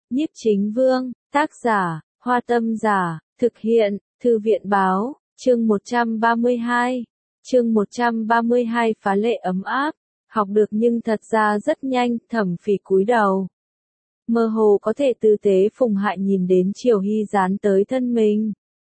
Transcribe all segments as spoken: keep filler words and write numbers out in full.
Nhiếp Chính Vương, tác giả, Hoa Tâm Giả, thực hiện, Thư viện Báo, chương một trăm ba mươi hai. Chương một trăm ba mươi hai phá lệ ấm áp, học được nhưng thật ra rất nhanh, Thẩm Phỉ cúi đầu. Mơ hồ có thể tư tế Phùng Hại nhìn đến Triều Hy dán tới thân mình.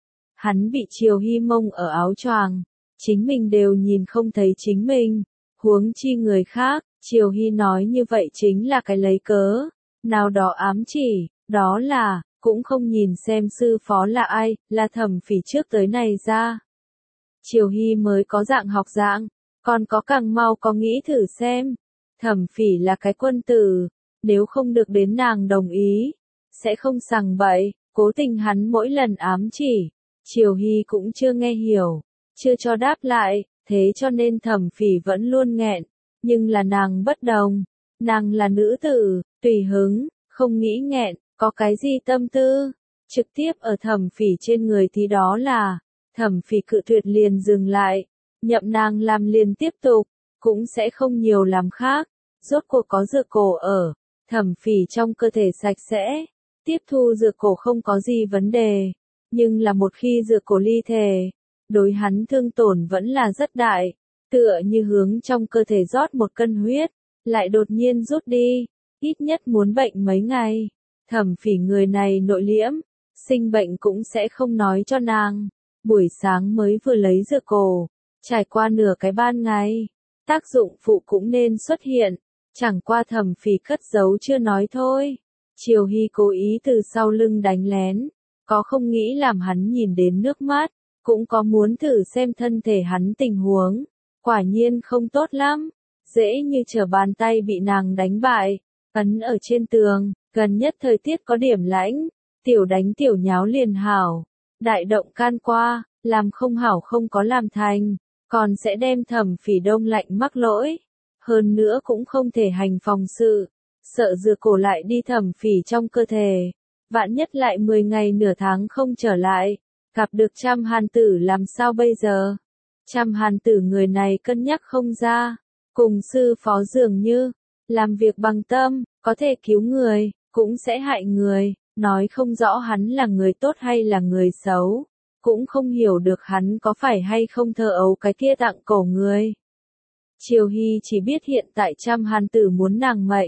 Hắn bị Triều Hy mông ở áo choàng, chính mình đều nhìn không thấy chính mình, huống chi người khác. Triều Hy nói như vậy chính là cái lấy cớ, nào đó ám chỉ, đó là, cũng không nhìn xem sư phó là ai, là Thẩm Phỉ trước tới này ra. Triều Hy mới có dạng học dạng, còn có càng mau có nghĩ thử xem. Thẩm Phỉ là cái quân tử, nếu không được đến nàng đồng ý, sẽ không sằng bậy, cố tình hắn mỗi lần ám chỉ. Triều Hy cũng chưa nghe hiểu, chưa cho đáp lại, thế cho nên Thẩm Phỉ vẫn luôn nghẹn, nhưng là nàng bất đồng, nàng là nữ tử, tùy hứng, không nghĩ nghẹn, có cái gì tâm tư, trực tiếp ở Thẩm Phỉ trên người thì đó là, Thẩm Phỉ cự tuyệt liền dừng lại, nhậm nàng làm liền tiếp tục, cũng sẽ không nhiều làm khác, rốt cuộc có dược cổ ở, Thẩm Phỉ trong cơ thể sạch sẽ, tiếp thu dược cổ không có gì vấn đề, nhưng là một khi dược cổ ly thể, đối hắn thương tổn vẫn là rất đại, tựa như hướng trong cơ thể rót một cân huyết, lại đột nhiên rút đi, ít nhất muốn bệnh mấy ngày. Thẩm Phỉ người này nội liễm, sinh bệnh cũng sẽ không nói cho nàng. Buổi sáng mới vừa lấy dược cổ, trải qua nửa cái ban ngày, tác dụng phụ cũng nên xuất hiện, chẳng qua Thẩm Phỉ cất giấu chưa nói thôi. Triều Hy cố ý từ sau lưng đánh lén, có không nghĩ làm hắn nhìn đến nước mắt, cũng có muốn thử xem thân thể hắn tình huống, quả nhiên không tốt lắm, dễ như trở bàn tay bị nàng đánh bại, ấn ở trên tường, gần nhất thời tiết có điểm lãnh, tiểu đánh tiểu nháo liền hảo. Đại động can qua, làm không hảo không có làm thành, còn sẽ đem Thẩm Phỉ đông lạnh mắc lỗi. Hơn nữa cũng không thể hành phòng sự, sợ dược cổ lại đi Thẩm Phỉ trong cơ thể. Vạn nhất lại mười ngày nửa tháng không trở lại, gặp được Trăm Hàn Tử làm sao bây giờ? Trăm Hàn Tử người này cân nhắc không ra, cùng sư phó dường như, làm việc bằng tâm, có thể cứu người, cũng sẽ hại người. Nói không rõ hắn là người tốt hay là người xấu, cũng không hiểu được hắn có phải hay không thơ ấu cái kia tặng cổ người. Triều Hy chỉ biết hiện tại Trăm Hàn Tử muốn nàng mệnh,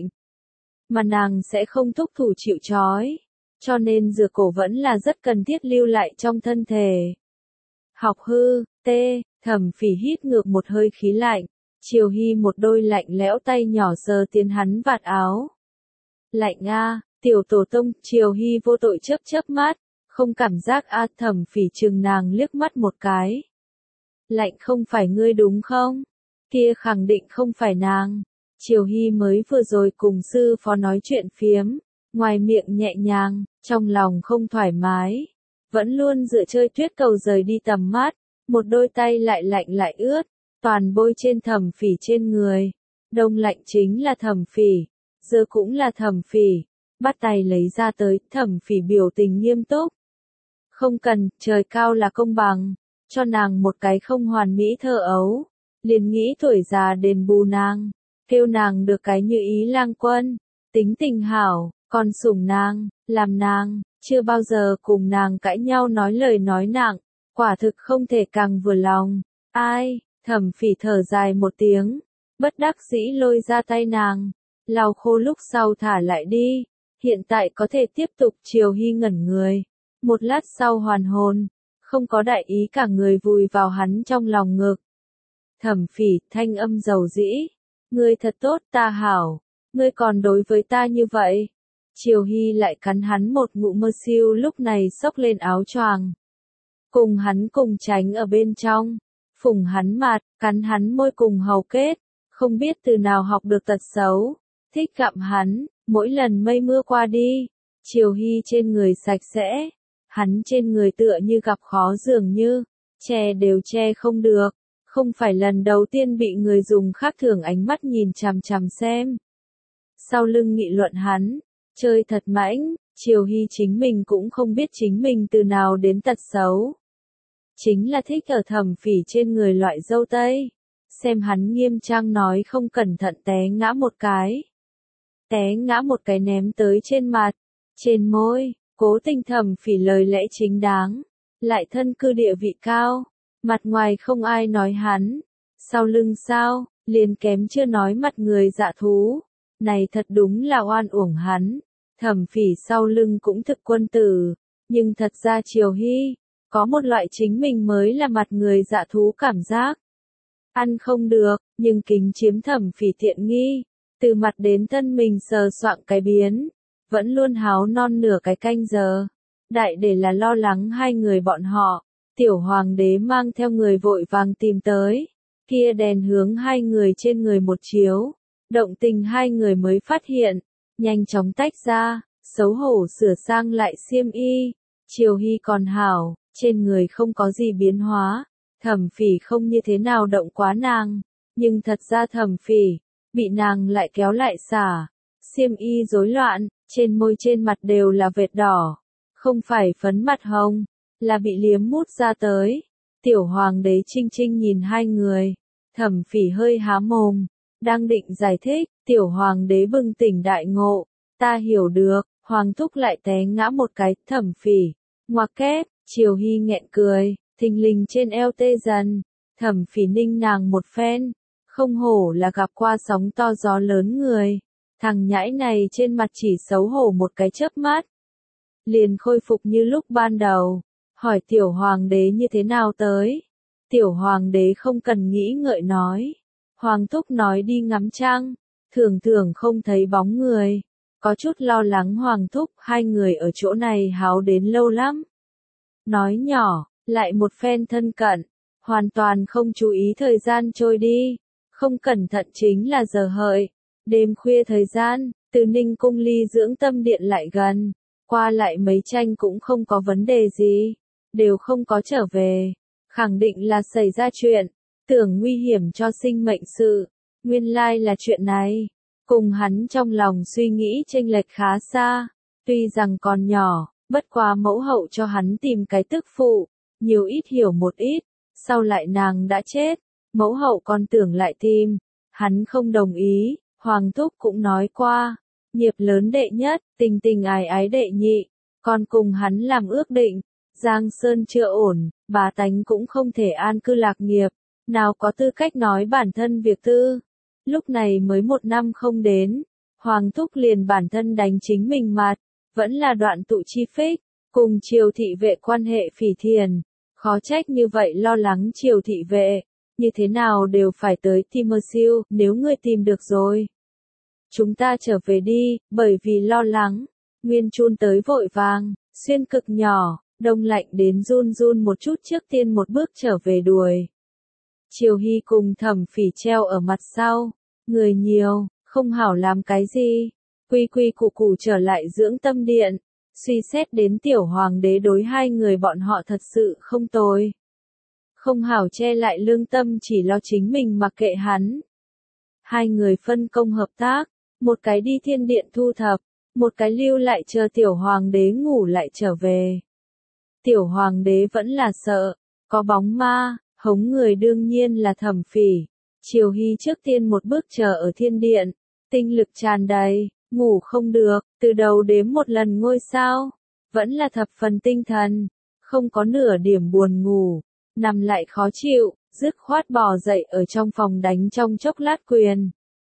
mà nàng sẽ không thúc thủ chịu trói, cho nên dược cổ vẫn là rất cần thiết lưu lại trong thân thể. Học hư, tê, Thẩm Phỉ hít ngược một hơi khí lạnh, Triều Hy một đôi lạnh lẽo tay nhỏ sờ tiến hắn vạt áo. Lạnh a. Tiểu tổ tông, Triều Hy vô tội chớp chớp mắt, không cảm giác a. Thẩm Phỉ chừng nàng liếc mắt một cái. Lạnh không phải ngươi đúng không? Kia khẳng định không phải nàng. Triều Hy mới vừa rồi cùng sư phó nói chuyện phiếm, ngoài miệng nhẹ nhàng, trong lòng không thoải mái. Vẫn luôn dựa chơi tuyết cầu rời đi tầm mắt, một đôi tay lại lạnh lại ướt, toàn bôi trên Thẩm Phỉ trên người. Đông lạnh chính là Thẩm Phỉ, giờ cũng là Thẩm Phỉ. Bắt tay lấy ra tới, Thẩm Phỉ biểu tình nghiêm túc. Không cần, trời cao là công bằng, cho nàng một cái không hoàn mỹ thơ ấu, liền nghĩ tuổi già đền bù nàng, kêu nàng được cái như ý lang quân, tính tình hảo, còn sủng nàng, làm nàng, chưa bao giờ cùng nàng cãi nhau nói lời nói nặng, quả thực không thể càng vừa lòng. Ai, Thẩm Phỉ thở dài một tiếng, bất đắc dĩ lôi ra tay nàng, lau khô lúc sau thả lại đi. Hiện tại có thể tiếp tục. Triều Hy ngẩn người, một lát sau hoàn hồn, không có đại ý cả người vùi vào hắn trong lòng ngực. Thẩm Phỉ, thanh âm dầu dĩ, ngươi thật tốt, ta hảo, ngươi còn đối với ta như vậy. Triều Hy lại cắn hắn một ngụm mơ siêu, lúc này xốc lên áo choàng, cùng hắn cùng tránh ở bên trong, phủng hắn mặt, cắn hắn môi cùng hầu kết, không biết từ nào học được tật xấu, thích gặm hắn. Mỗi lần mây mưa qua đi, Triều Hy trên người sạch sẽ, hắn trên người tựa như gặp khó dường như, che đều che không được, không phải lần đầu tiên bị người dùng khác thường ánh mắt nhìn chằm chằm xem. Sau lưng nghị luận hắn, chơi thật mãnh, Triều Hy chính mình cũng không biết chính mình từ nào đến tật xấu. Chính là thích ở Thẩm Phỉ trên người loại dâu tây, xem hắn nghiêm trang nói không cẩn thận té ngã một cái. Té ngã một cái ném tới trên mặt, Trên môi, Cố Tình Thẩm Phỉ lời lẽ chính đáng, lại thân cư địa vị cao, mặt ngoài không ai nói hắn, sau lưng sao, liền kém chưa nói mặt người dạ thú, này thật đúng là oan uổng hắn. Thẩm Phỉ sau lưng cũng thực quân tử, nhưng thật ra Triều Hy, có một loại chính mình mới là mặt người dạ thú cảm giác. Ăn không được, nhưng kính chiếm Thẩm Phỉ tiện nghi, từ mặt đến thân mình sờ soạng cái biến, vẫn luôn háo non nửa cái canh giờ. Đại để là lo lắng hai người bọn họ, tiểu hoàng đế mang theo người vội vàng tìm tới, kia đèn hướng hai người trên người một chiếu, động tình hai người mới phát hiện, nhanh chóng tách ra, xấu hổ sửa sang lại xiêm y. Triều Hy còn hảo, trên người không có gì biến hóa, Thẩm Phỉ không như thế nào động quá nàng, nhưng thật ra Thẩm Phỉ bị nàng lại kéo lại xả, xiêm y rối loạn, trên môi trên mặt đều là vệt đỏ, không phải phấn mặt hồng, là bị liếm mút ra tới. Tiểu hoàng đế Trinh Trinh nhìn hai người, Thẩm Phỉ hơi há mồm, đang định giải thích, tiểu hoàng đế bừng tỉnh đại ngộ, ta hiểu được. Hoàng thúc lại té ngã một cái, Thẩm Phỉ ngoặc kép, Triều Hy nghẹn cười, thình lình trên eo tê dần. Thẩm Phỉ ninh nàng một phen, không hổ là gặp qua sóng to gió lớn người, thằng nhãi này trên mặt chỉ xấu hổ một cái chớp mắt, liền khôi phục như lúc ban đầu. Hỏi tiểu hoàng đế như thế nào tới? Tiểu hoàng đế không cần nghĩ ngợi nói, hoàng thúc nói đi ngắm trăng, thường thường không thấy bóng người. Có chút lo lắng hoàng thúc, hai người ở chỗ này háo đến lâu lắm. Nói nhỏ, lại một phen thân cận, hoàn toàn không chú ý thời gian trôi đi, không cẩn thận chính là giờ hợi. Đêm khuya thời gian, từ Ninh Cung ly dưỡng tâm điện lại gần, qua lại mấy tranh cũng không có vấn đề gì, đều không có trở về, khẳng định là xảy ra chuyện, tưởng nguy hiểm cho sinh mệnh sự, nguyên lai là chuyện này. Cùng hắn trong lòng suy nghĩ chênh lệch khá xa, tuy rằng còn nhỏ, bất quá mẫu hậu cho hắn tìm cái tức phụ, nhiều ít hiểu một ít, sau lại nàng đã chết, mẫu hậu còn tưởng lại tìm, hắn không đồng ý, hoàng thúc cũng nói qua, nghiệp lớn đệ nhất, tình tình ái ái đệ nhị, còn cùng hắn làm ước định, Giang Sơn chưa ổn, bá tánh cũng không thể an cư lạc nghiệp, nào có tư cách nói bản thân việc tư. Lúc này mới một năm không đến, hoàng thúc liền bản thân đánh chính mình mặt, vẫn là đoạn tụ chi phích, cùng triều thị vệ quan hệ phỉ thiền, khó trách như vậy lo lắng triều thị vệ, như thế nào đều phải tới Timursiu, nếu ngươi tìm được rồi. Chúng ta trở về đi, bởi vì lo lắng, Nguyên Chun tới vội vàng, xuyên cực nhỏ, đông lạnh đến run run một chút trước tiên một bước trở về đuổi. Triều Hy cùng Thẩm Phỉ treo ở mặt sau, người nhiều, không hảo làm cái gì, quy quy củ củ trở lại dưỡng tâm điện, suy xét đến tiểu hoàng đế đối hai người bọn họ thật sự không tồi. Không hảo che lại lương tâm chỉ lo chính mình mặc kệ hắn. Hai người phân công hợp tác, một cái đi thiên điện thu thập, một cái lưu lại chờ tiểu hoàng đế ngủ lại trở về. Tiểu hoàng đế vẫn là sợ, có bóng ma, hống người đương nhiên là Thẩm Phỉ. Triều Hy trước tiên một bước chờ ở thiên điện, tinh lực tràn đầy, ngủ không được, từ đầu đếm một lần ngôi sao, vẫn là thập phần tinh thần, không có nửa điểm buồn ngủ, nằm lại khó chịu, dứt khoát bò dậy ở trong phòng đánh trong chốc lát quyền.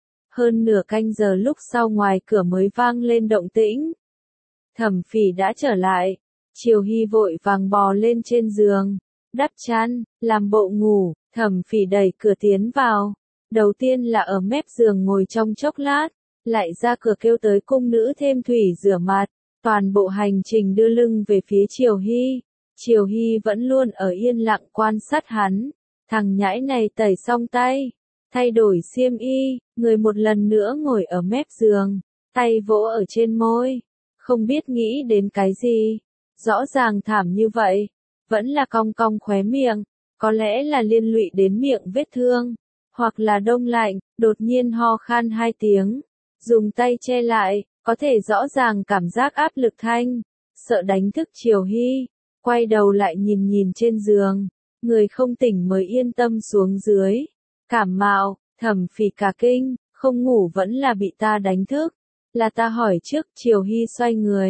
Hơn nửa canh giờ lúc sau ngoài cửa mới vang lên động tĩnh. Thẩm Phỉ đã trở lại, Triều Hy vội vàng bò lên trên giường, đắp chăn, làm bộ ngủ. Thẩm Phỉ đẩy cửa tiến vào, đầu tiên là ở mép giường ngồi trong chốc lát, lại ra cửa kêu tới cung nữ thêm thủy rửa mặt, toàn bộ hành trình đưa lưng về phía Triều Hy. Triều Hy vẫn luôn ở yên lặng quan sát hắn, thằng nhãi này tẩy xong tay, thay đổi xiêm y, người một lần nữa ngồi ở mép giường, tay vỗ ở trên môi, không biết nghĩ đến cái gì, rõ ràng thảm như vậy, vẫn là cong cong khóe miệng. Có lẽ là liên lụy đến miệng vết thương, hoặc là đông lạnh, đột nhiên ho khan hai tiếng, dùng tay che lại, có thể rõ ràng cảm giác áp lực thanh, sợ đánh thức Triều Hy, quay đầu lại nhìn nhìn trên giường, người không tỉnh mới yên tâm xuống dưới, cảm mạo, Thẩm Phỉ cả kinh, không ngủ vẫn là bị ta đánh thức, là ta hỏi trước. Triều Hy xoay người,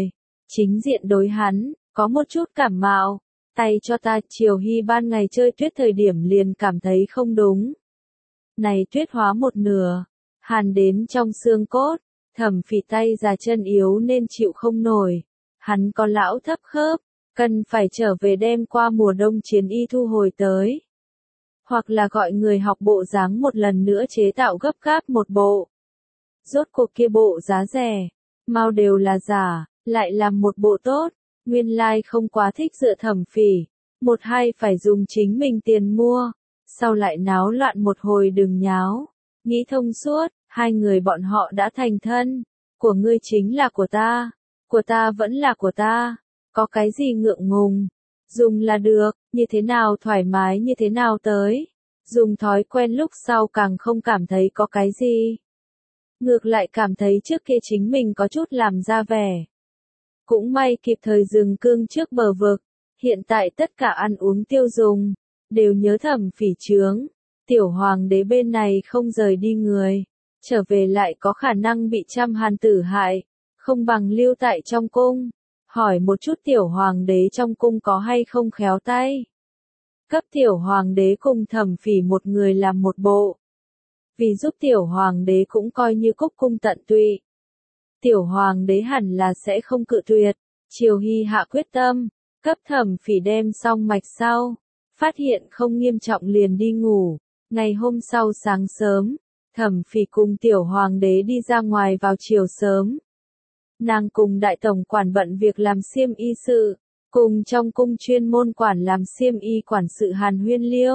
chính diện đối hắn, có một chút cảm mạo, tay cho ta. Triều Hy ban ngày chơi tuyết thời điểm liền cảm thấy không đúng. Này tuyết hóa một nửa, hàn đến trong xương cốt, Thẩm Phỉ tay già chân yếu nên chịu không nổi. Hắn có lão thấp khớp, cần phải trở về đem qua mùa đông chiến y thu hồi tới. Hoặc là gọi người học bộ dáng một lần nữa chế tạo gấp gáp một bộ. Rốt cuộc kia bộ giá rẻ, mau đều là giả, lại làm một bộ tốt, nguyên lai không quá thích dựa Thẩm Phỉ, một hai phải dùng chính mình tiền mua, sau lại náo loạn một hồi đừng nháo, nghĩ thông suốt, hai người bọn họ đã thành thân, của ngươi chính là của ta, của ta vẫn là của ta, có cái gì ngượng ngùng, dùng là được, như thế nào thoải mái như thế nào tới, dùng thói quen lúc sau càng không cảm thấy có cái gì. Ngược lại cảm thấy trước kia chính mình có chút làm ra vẻ. Cũng may kịp thời dừng cương trước bờ vực, hiện tại tất cả ăn uống tiêu dùng, đều nhớ Thẩm Phỉ chướng. Tiểu hoàng đế bên này không rời đi người, trở về lại có khả năng bị trăm hàn tử hại, không bằng lưu tại trong cung, hỏi một chút tiểu hoàng đế trong cung có hay không khéo tay. Cấp tiểu hoàng đế cùng Thẩm Phỉ một người làm một bộ. Vì giúp tiểu hoàng đế cũng coi như cúc cung tận tụy. Tiểu hoàng đế hẳn là sẽ không cự tuyệt. Triều Hy hạ quyết tâm, cấp Thẩm Phỉ đem xong mạch sau, phát hiện không nghiêm trọng liền đi ngủ. Ngày hôm sau sáng sớm, Thẩm Phỉ cùng tiểu hoàng đế đi ra ngoài vào chiều sớm. Nàng cùng đại tổng quản bận việc làm xiêm y sự, cùng trong cung chuyên môn quản làm xiêm y quản sự hàn huyên liêu.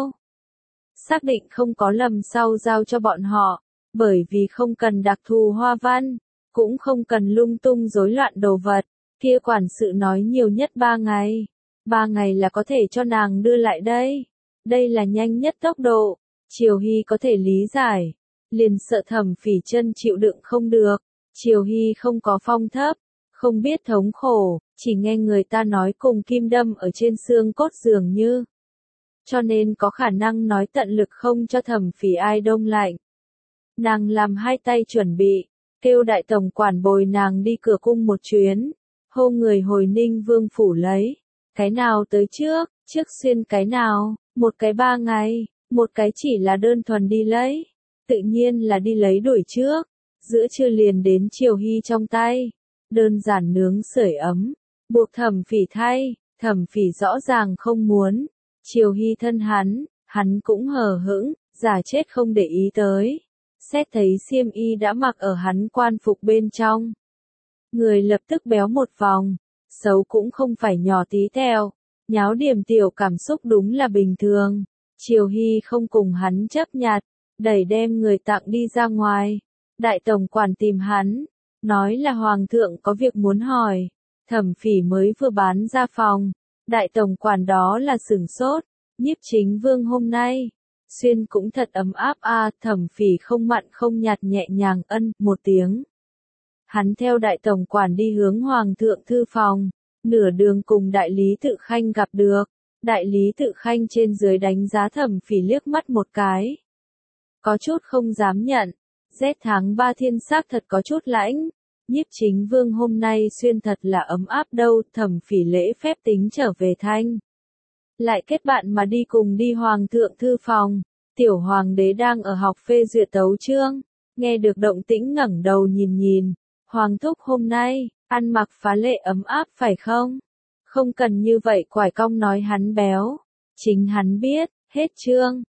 Xác định không có lầm sau giao cho bọn họ, bởi vì không cần đặc thù hoa văn, cũng không cần lung tung rối loạn đồ vật, kia quản sự nói nhiều nhất ba ngày. Ba ngày là có thể cho nàng đưa lại đây. Đây là nhanh nhất tốc độ, Triều Hy có thể lý giải, liền sợ Thẩm Phỉ chân chịu đựng không được. Triều Hy không có phong thấp, không biết thống khổ, chỉ nghe người ta nói cùng kim đâm ở trên xương cốt dường như. Cho nên có khả năng nói tận lực không cho Thẩm Phỉ ai đông lạnh. Nàng làm hai tay chuẩn bị, kêu đại tổng quản bồi nàng đi cửa cung một chuyến, hô người hồi Ninh Vương phủ lấy. Cái nào tới trước, trước xuyên cái nào, một cái ba ngày, một cái chỉ là đơn thuần đi lấy. Tự nhiên là đi lấy đuổi trước, giữa trưa liền đến Triều Hy trong tay. Đơn giản nướng sưởi ấm, buộc Thẩm Phỉ thay, Thẩm Phỉ rõ ràng không muốn. Triều Hy thân hắn, hắn cũng hờ hững, giả chết không để ý tới. Xét thấy xiêm y đã mặc ở hắn quan phục bên trong. Người lập tức béo một vòng, xấu cũng không phải nhỏ tí teo, nháo điểm tiểu cảm xúc đúng là bình thường. Triều Hy không cùng hắn chấp nhặt, đẩy đem người tặng đi ra ngoài. Đại tổng quản tìm hắn, nói là hoàng thượng có việc muốn hỏi. Thẩm Phỉ mới vừa bán ra phòng, đại tổng quản đó là sửng sốt. Nhiếp chính vương hôm nay, xuyên cũng thật ấm áp a. À, Thẩm Phỉ không mặn không nhạt nhẹ nhàng ân một tiếng. Hắn theo đại tổng quản đi hướng hoàng thượng thư phòng, nửa đường cùng đại lý Tự Khanh gặp được. Đại lý Tự Khanh trên dưới đánh giá Thẩm Phỉ liếc mắt một cái, có chút không dám nhận. Rét tháng ba thiên sắc thật có chút lãnh. Nhiếp chính vương hôm nay xuyên thật là ấm áp đâu. Thẩm Phỉ lễ phép tính trở về thanh, lại kết bạn mà đi cùng đi hoàng thượng thư phòng. Tiểu hoàng đế đang ở học phê duyệt tấu chương, nghe được động tĩnh ngẩng đầu nhìn nhìn. Hoàng thúc hôm nay, ăn mặc phá lệ ấm áp phải không? Không cần như vậy quải cong nói hắn béo. Chính hắn biết, hết chương.